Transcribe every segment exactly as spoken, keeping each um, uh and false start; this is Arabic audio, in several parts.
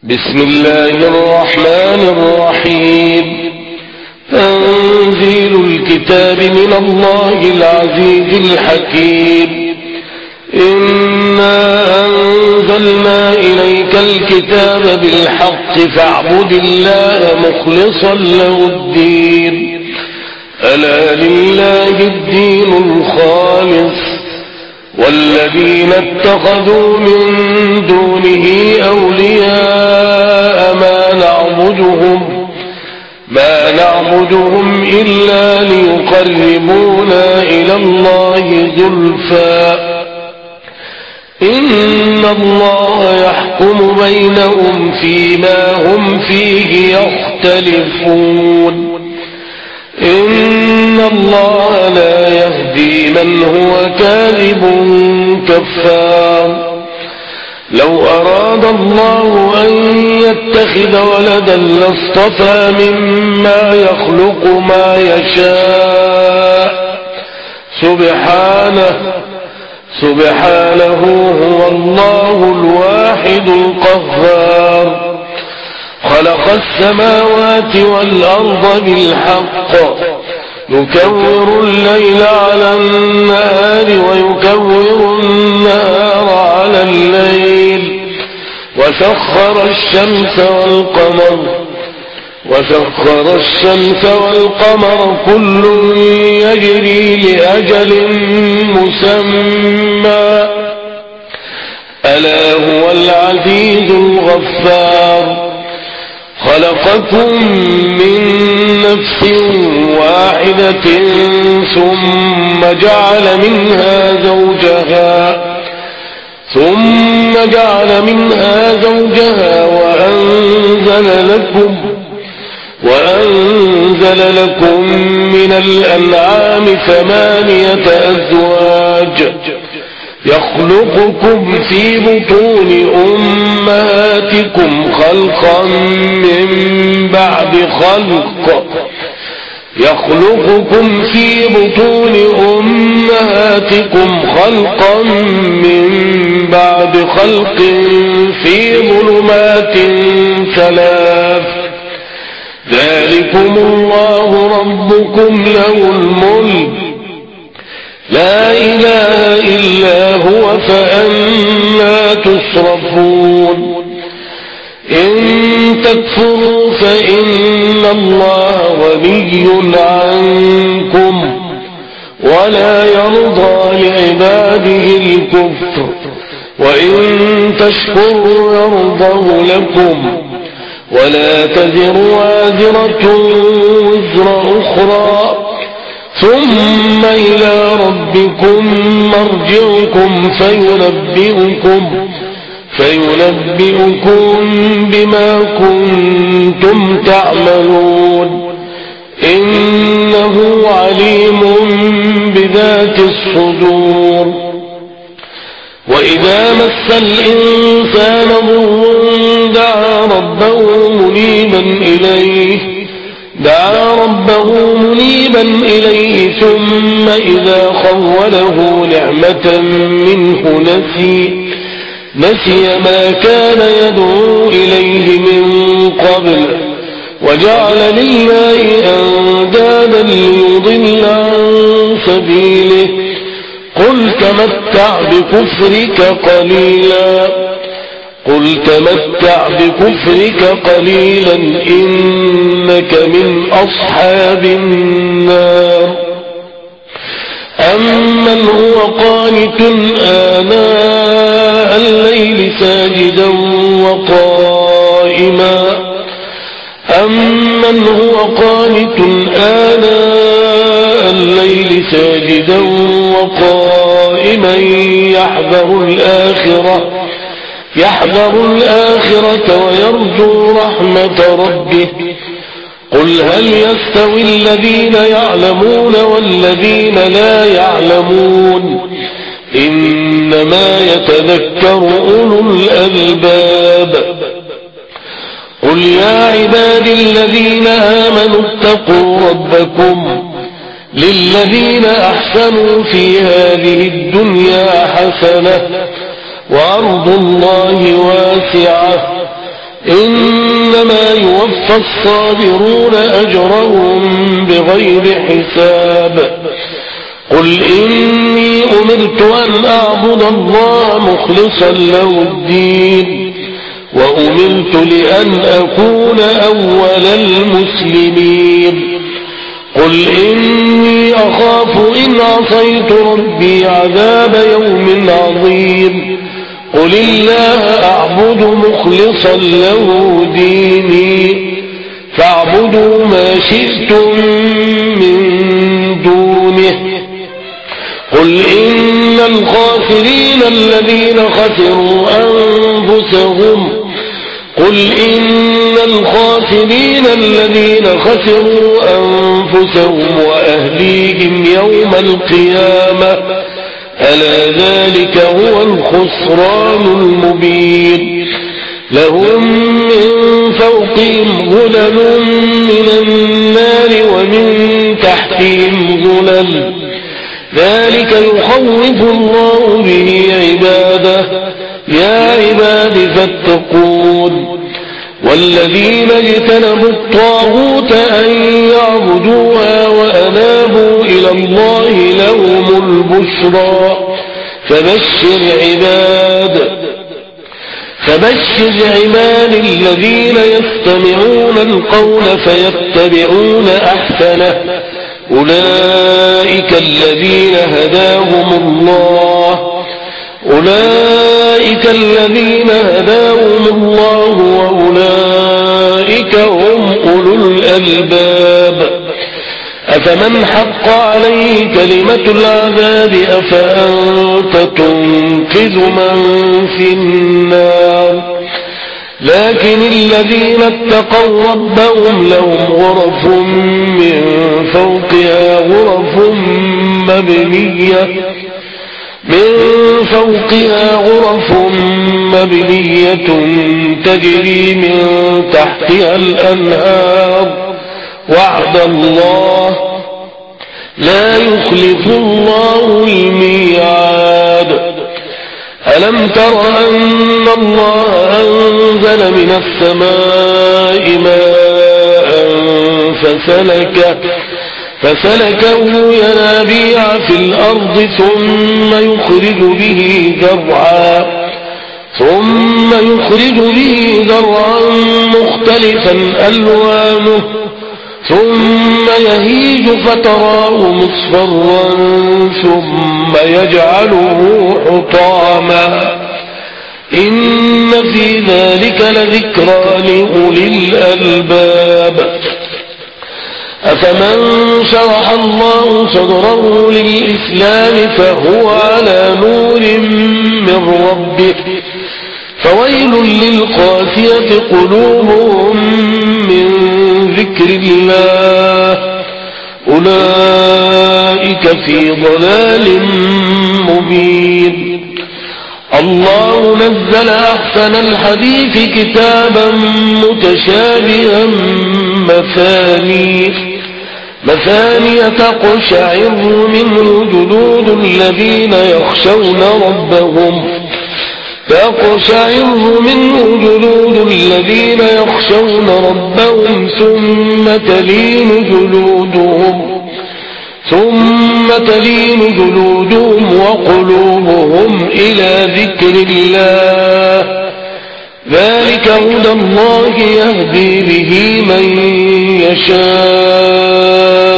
بسم الله الرحمن الرحيم. تنزيل الكتاب من الله العزيز الحكيم. إنا أنزلنا إليك الكتاب بالحق فاعبد الله مخلصا له الدين. ألا لله الدين الخالص والذين اتخذوا من دونه أولياء ما نعبدهم ما نعبدهم إلا ليقربونا إلى الله زلفى إن الله يحكم بينهم فيما هم فيه يختلفون. إن الله لا يهدي من هو كاذب كفار. لو أراد الله أن يتخذ ولدا لاصطفى مما يخلق ما يشاء سبحانه سبحانه هو الله الواحد القهار. خلق السماوات والأرض بالحق يكور الليل على النهار ويكور النهار على الليل وسخر الشمس والقمر وسخر الشمس والقمر كل يجري لأجل مسمى ألا هو العزيز الغفار. خلقكم من نفس واحدة ثم جعل منها زوجها ثم جعل منها زوجها وأنزل لكم وأنزل لكم من الأنعام ثمانية أزواج يخلقكم في بطون أمهاتكم خلقا من بعد خلق يخلقكم في بطون أمهاتكم خلقا من بعد خلق في ظلمات ثلاث ذلكم الله ربكم له الملك لا إله إلا هو فأنى تصرفون. إن تكفروا فإن الله غني عنكم ولا يرضى لعباده الكفر وإن تشكروا يرضه لكم ولا تزر وازرة وزر أخرى ثم إلى ربكم مرجعكم فينبئكم فينبئكم بما كنتم تعملون إنه عليم بذات الصدور. وإذا مس الإنسان ضر دعا ربه منيبا إليه دعا ربه منيبا إليه ثم إذا خوله نعمة منه نسي نسي ما كان يدعو إليه من قبل وجعل لله أندادا ليضل عن سبيله قل تمتع بكفرك قليلا قل تمتع بكفرك قليلا إنك من أصحاب النار. أمن هو قانت آناء الليل ساجدا وقائما أمن هو قانت آناء الليل ساجدا وقائما يحذر الآخرة يحذر الآخرة ويرجو رحمة ربه قل هل يستوي الذين يعلمون والذين لا يعلمون إنما يتذكر أولو الألباب. قل يا عبادي الذين آمنوا اتقوا ربكم للذين أحسنوا في هذه الدنيا حسنة وأرض الله واسعة إنما يوفى الصابرون أجرهم بغير حساب قل إني أمرت أن أعبد الله مخلصا له الدين وأمرت لأن أكون أول المسلمين قل إني أخاف إن عصيت ربي عذاب يوم عظيم قل الله أعبد مخلصا له ديني فاعبدوا ما شئتم من دونه قل إن الخاسرين الذين خسروا أنفسهم قل إن الخاسرين الذين خسروا أنفسهم وأهليهم يوم القيامة ألا ذلك هو الخسران المبين لهم من فوقهم ظلل من النار ومن تحتهم ظلل ذلك يخوف الله به عباده يا عباد فاتقون والذين اجتنبوا الطاغوت أن يعبدوها وأنابوا إلى الله لهم البشرى فبشر عباد فبشر عباد الذين يستمعون القول فيتبعون أحسنه أولئك الذين هداهم الله أولئك الذين هداهم الله وأولئك هم أولو الألباب أفمن حق عليه كلمة العذاب أفأنت تنقذ من في النار لكن الذين اتقوا ربهم لهم غرف من فوقها غرف مبنية من فوقها غرف مبنية تجري من تحتها الأنهار وعد الله لا يخلف الله الميعاد ألم تر أن الله أنزل من السماء ماء فسلكه فسلكه ينابيع في الأرض ثم يخرج به زرعا ثم يخرج به زرعا مختلفا ألوانه ثم يهيج فتراه مصفرا ثم يجعله حطاما إن في ذلك لذكرى لأولي الألباب أفمن شرح الله صدره للإسلام فهو على نور من ربه فويل للقاسية قلوبهم من ذكر الله أولئك في ضلال مبين الله نزل أحسن الحديث كتابا متشابها مثاني مثاني تقشعر منه جلود الذين يخشون ربهم تقشعر منه جلود الذين يخشون ربهم ثم تلين جلودهم ثم تلين جلودهم وقلوبهم إلى ذكر الله ذلك هدى الله يهدي به من يشاء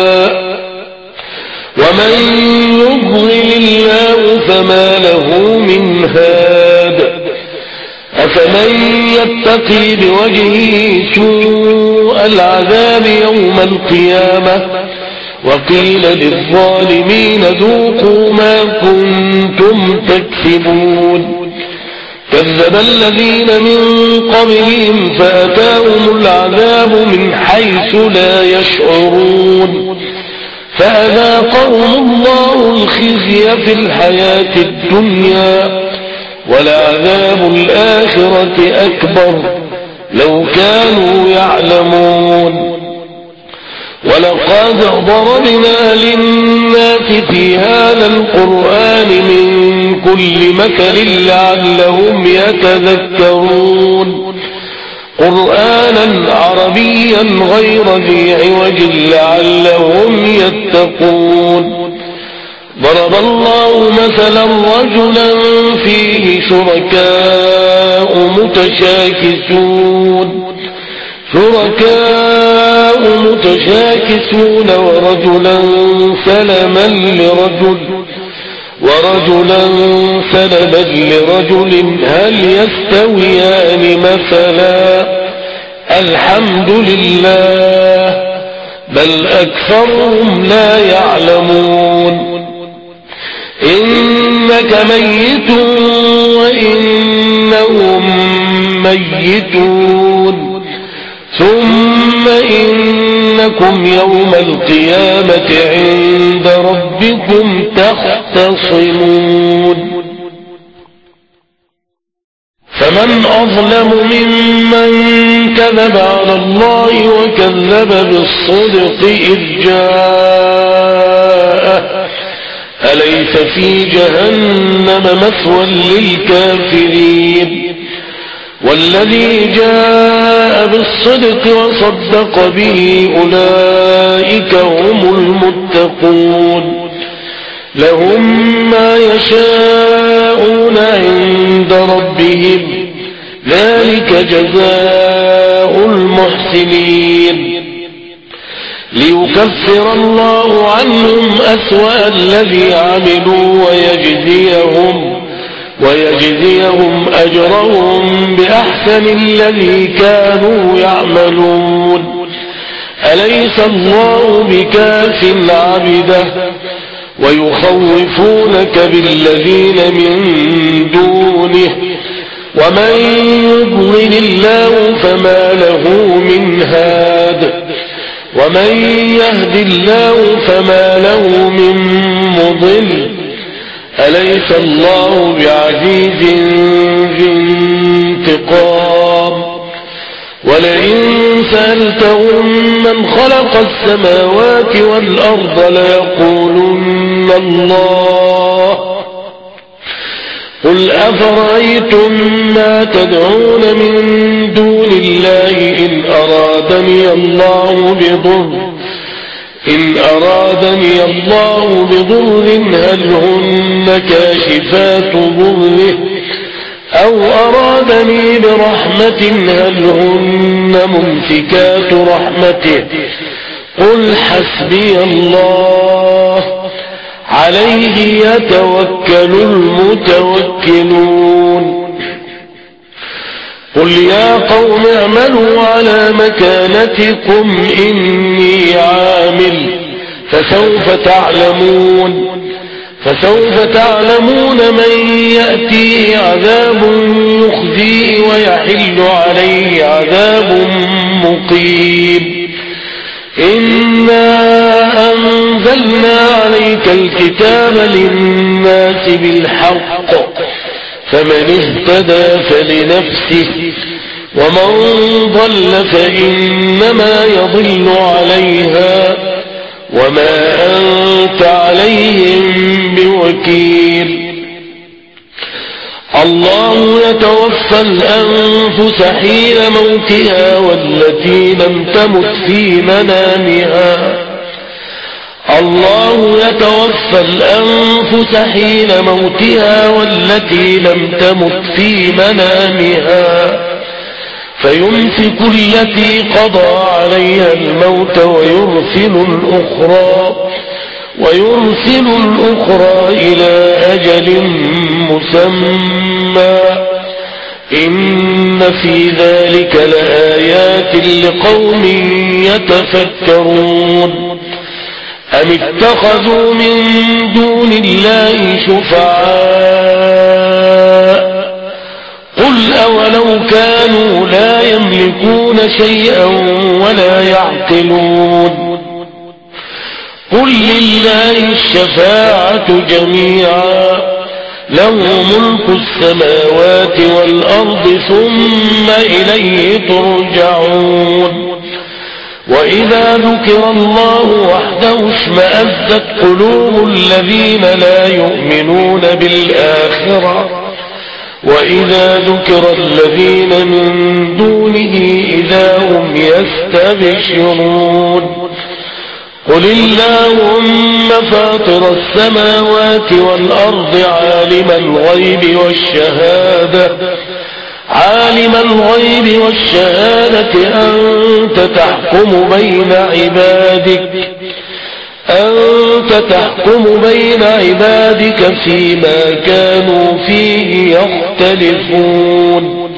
ومن يضلل الله فما له من هاد أفمن يتقي بوجهه سوء العذاب يوم القيامة وقيل للظالمين ذوقوا ما كنتم تكسبون كذب الذين من قبلهم فأتاهم العذاب من حيث لا يشعرون فأذاقهم الله الخزي في الحياة الدنيا ولعذاب الآخرة أكبر لو كانوا يعلمون ولقد ضربنا للناس في هذا القرآن من كل مثل لعلهم يتذكرون قرآنا عربيا غير ذي عوج لعلهم يتقون ضرب الله مثلا رجلا فيه شركاء متشاكسون شركاء متشاكسون ورجلا سلما لرجل ورجلا سلما لرجل هل يستويان مثلا الحمد لله بل أكثرهم لا يعلمون إنك ميت وإنهم ميتون ثم إنكم يوم القيامة عند ربكم تختصمون فمن أظلم ممن كذب على الله وكذب بالصدق إذ جاءه أليس في جهنم مثوى للكافرين والذي جاء بالصدق وصدق به أولئك هم المتقون لهم ما يشاءون عند ربهم ذلك جزاء المحسنين ليكفر الله عنهم أسوأ الذي عملوا ويجزيهم ويجزيهم أجرهم بأحسن الذي كانوا يعملون أليس الله بكاف عبده ويخوفونك بالذين من دونه ومن يضلل الله فما له من هاد ومن يهد الله فما له من مضل أليس الله بعزيز ذي انتقام ولئن سألتهم من خلق السماوات والأرض ليقولن الله قل أفرأيتم ما تدعون من دون الله إن أرادني الله بضر إن أرادني الله بضر هل هن كاشفات ضره أو أرادني برحمة هل هن ممسكات رحمته قل حسبي الله عليه يتوكل المتوكلون قل يا قوم اعملوا على مكانتكم إني عامل فسوف تعلمون فسوف تعلمون من يأتيه عذاب يخزيه ويحل عليه عذاب مقيم إنا أنزلنا عليك الكتاب للناس بالحق فمن اهتدى فلنفسه ومن ضل فإنما يضل عليها وما أنت عليهم بوكيل الله يتوفى الأنفس حين موتها والتي لم تمت في منامها الله يتوفى الأنفس حين موتها والتي لم تمت في منامها فيمسك التي قضى عليها الموت ويرسل الأخرى ويرسل الأخرى إلى أجل مسمى إن في ذلك لآيات لقوم يتفكرون أم اتخذوا من دون الله شفعاء قل أولو كانوا لا يملكون شيئا ولا يعقلون قل لله الشفاعة جميعا له ملك السماوات والأرض ثم إليه ترجعون وإذا ذكر الله وحده اشمأزت قلوب الذين لا يؤمنون بالآخرة وإذا ذكر الله وحده اشمأزت قلوب الذين لا يؤمنون بالآخرة وإذا ذكر الله وحده اشمأزت قلوب الذين لا يؤمنون بالآخرة وإذا ذكر الله وحده اشمأزت قلوب الذين لا يؤمنون بالآخرة وإذا ذكر الله وحده اشمأزت قلوب الذين لا يؤمنون بالآخرة وإذا ذكر الذين من دونه إذا هم يستبشرون قل اللهم فاطر السماوات والأرض عالم الغيب والشهادة عالم الغيب والشهادة أنت تحكم بين عبادك أنت تحكم بين عبادك فيما كانوا فيه يختلفون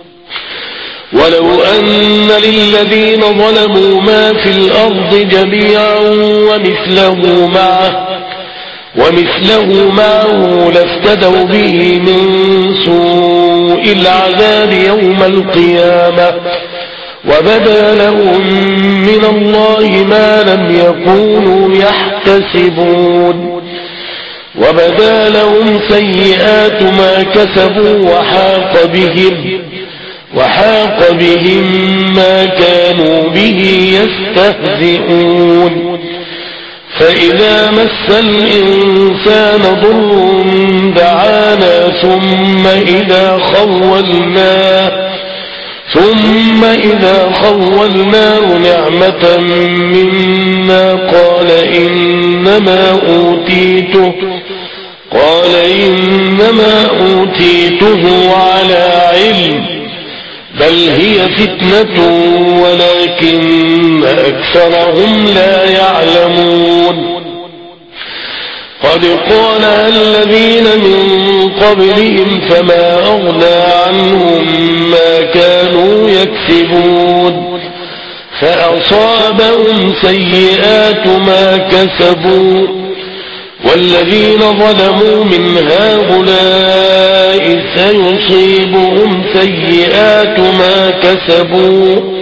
ولو أن للذين ظلموا ما في الأرض جميعا ومثله معه ومثله معه لافتدوا به من سوء العذاب يوم القيامة وبدا لهم من الله ما لم يكونوا يحتسبون وبدا لهم سيئات ما كسبوا وحاق بهم وحاق بهم ما كانوا به يستهزئون فإذا مس الإنسان ضر دعانا ثم إذا خولناه ثم إذا خولناه نعمة منا قال إنما أوتيته قال إنما أوتيته على علم بل هي فتنة ولكن أكثرهم لا يعلمون قد قال الذين من قبلهم فما أغنى عنهم ما كانوا يكسبون فأصابهم سيئات ما كسبوا والذين ظلموا من هؤلاء سيصيبهم سيئات ما كسبوا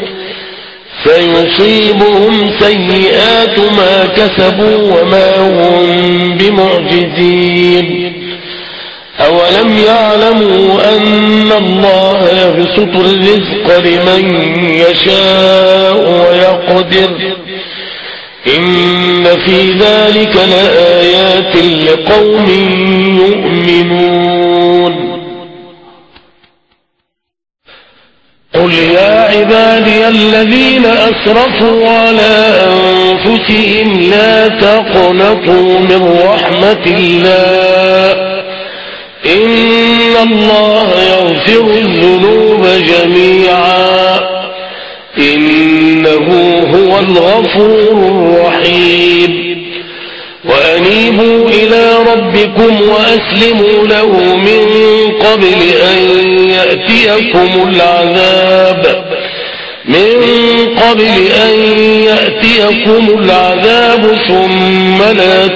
سيصيبهم سيئات ما كسبوا وما هم بمعجزين أولم يعلموا أن الله يبسط الرزق لمن يشاء ويقدر إن في ذلك لآيات لقوم يؤمنون قل يا عبادي الذين أسرفوا على أنفسهم لا تقنطوا من رحمة الله إن الله يغفر الذنوب جميعا إنه هو الغفور الرحيم وأنيبوا إلى ربكم وأسلموا له من قبل أن يأتيكم العذاب من قبل أن يأتيكم العذاب ثم لا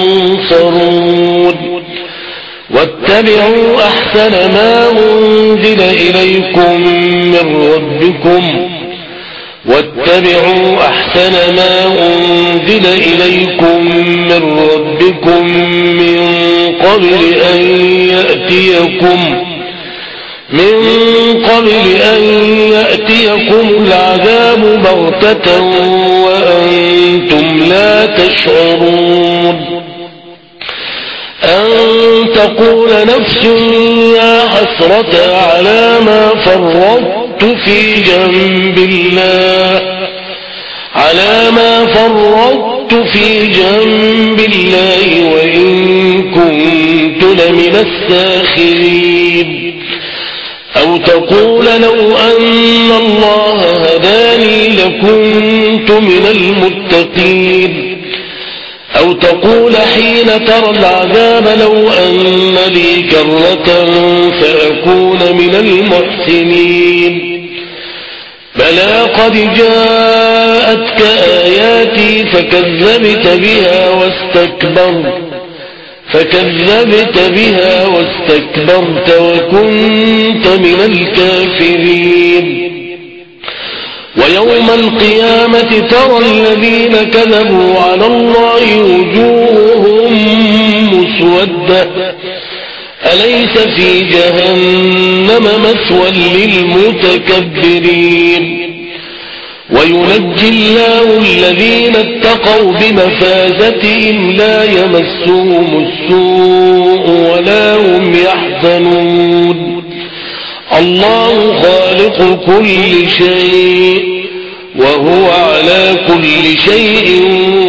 تنصرون واتبعوا أحسن ما أنزل إليكم من ربكم واتبعوا أحسن ما أنزل إليكم من ربكم من قبل أن يأتيكم من قبل أن يأتيكم العذاب بغتة وأنتم لا تشعرون أن تقول نفس يا حسرة على ما فرطت في جنب الله على ما فرطت في جنب الله وإن كنت لمن الساخرين أو تقول لو أن الله هداني لكنت من المتقين أو تقول حين ترى العذاب لو أن لي كرة فأكون من المحسنين بلى قد جاءتك آياتي فكذبت بها واستكبرت فكذبت بها واستكبرت وكنت من الكافرين ويوم القيامة ترى الذين كذبوا على الله وجوههم مسودة أليس في جهنم مثوى للمتكبرين وينجي الله الذين اتقوا بمفازتهم لا يمسهم السوء ولا هم يحزنون يحزنون الله خالق كل شيء وهو على كل شيء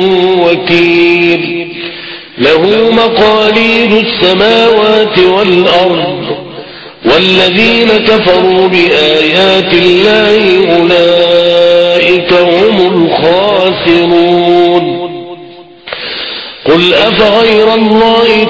وكيل له مقاليد السماوات والأرض والذين كفروا بآيات الله أولئك هم الخاسرون قل أفغير الله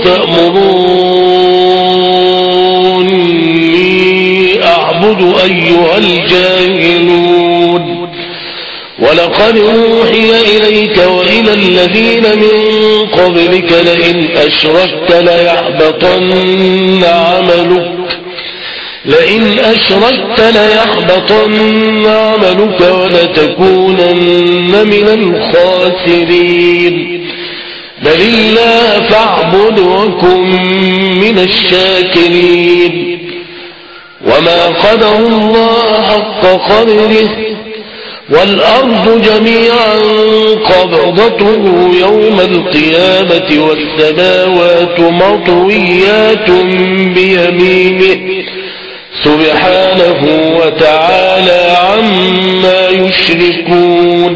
تأمروني أعبد أيها الجاهلون ولقد أوحي إليك وإلى الذين من قبلك لئن أشركت ليحبطن عملك لئن أشركت ليحبطن عملك ولتكونن من الخاسرين بل الله فاعبد وكن من الشاكرين وما قدر الله حق قدره والأرض جميعا قبضته يوم القيامة والسماوات مطويات بيمينه سبحانه وتعالى عما يشركون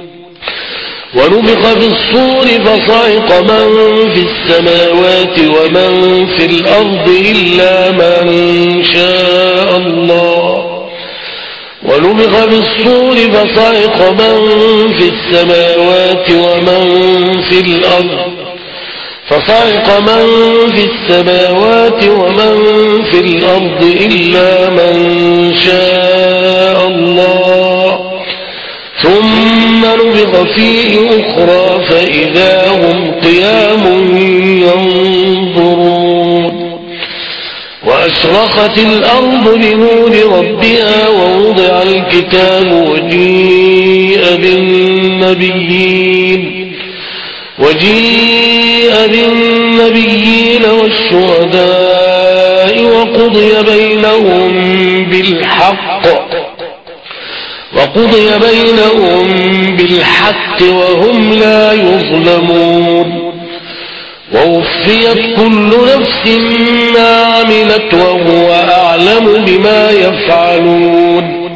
ونفخ في الصور فصعق من في السماوات ومن في الأرض إلا من شاء الله ونفخ في الصور فصعق من في السماوات ومن في الأرض فصعق من في السماوات ومن في الأرض إلا من شاء الله ثم نفخ فيه أخرى فإذا هم قيام ينظرون وأشرقت الأرض بنور ربها ووضع الكتاب وجيء بالنبيين وجيء بالنبيين والشهداء وقضي بينهم بالحق وقضي بينهم بالحق وهم لا يظلمون ووفيت كل نفس ما عملت وهو أعلم بما يفعلون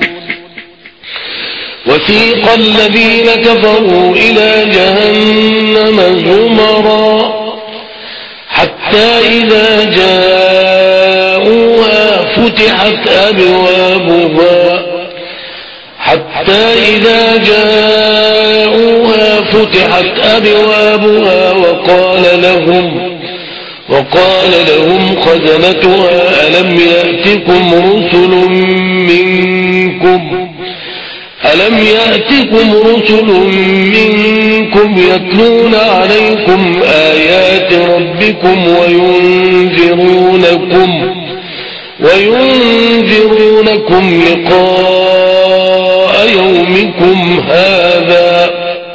وسيق الذين كفروا إلى جهنم زمرا حتى إذا جاءوها فتحت أبوابها حتى إذا جاءوها فتحت أبوابها وقال لهم وقال لهم خزنتها ألم يأتكم رسل منكم ألم يأتكم رسل منكم يتلون عليكم آيات ربكم وينذرونكم وينذرونكم لقاء يومكم هذا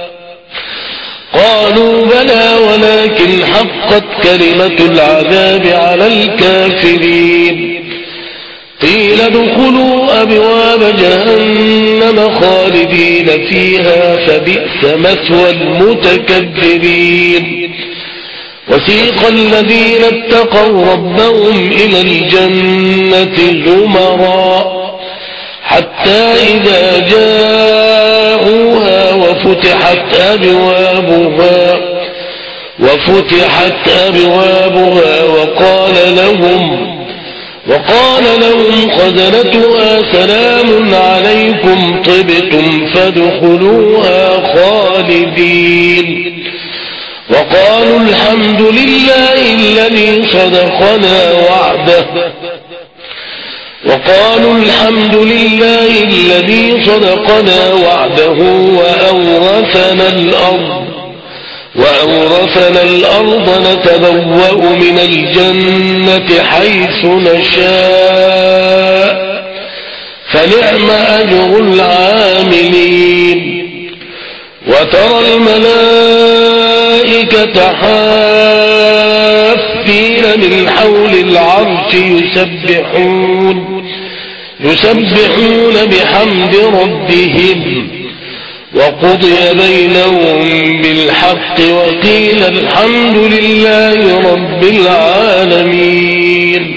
قالوا بلى ولكن حقت كلمة العذاب على الكافرين قيل ادخلوا أبواب جهنم خالدين فيها فبئس مثوى المتكبرين وسيق الذين اتقوا ربهم إلى الجنة زمرا حتى إذا جاءوها وفتحت أبوابها وفتحت أبوابها وقال لهم وقال لهم خزنتها سلام عليكم طبتم فادخلوها خالدين وقالوا الحمد لله الذي صدقنا وعده وقالوا الحمد لله الذي صدقنا وعده وأورثنا الأرض وأورثنا الأرض نتبوأ من الجنة حيث نشاء فنعم أجر العاملين وترى الملائكة حافين من حول العرش يسبحون يسبحون بحمد ربهم وقضي بينهم بالحق وقيل الحمد لله رب العالمين